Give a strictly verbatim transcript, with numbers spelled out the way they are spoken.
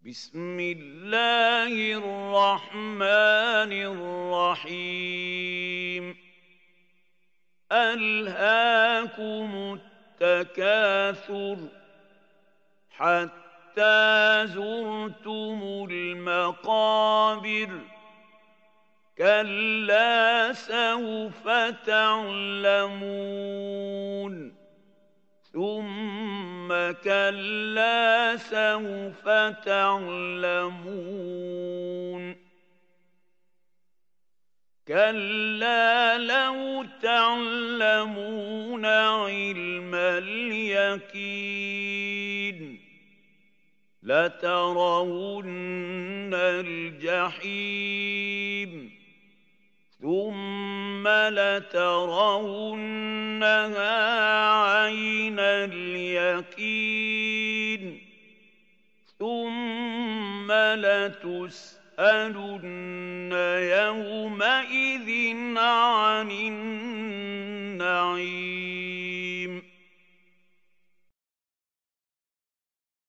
بسم الله الرحمن الرحيم ألهاكم التكاثر حتى زرتم المقابر كلا سوف تعلمون ثم كلا سوف تعلمون كلا لو تعلمون علم اليقين لترون الجحيم ثم لترونها عين اليقين ثم لتسألن يومئذ عن النعيم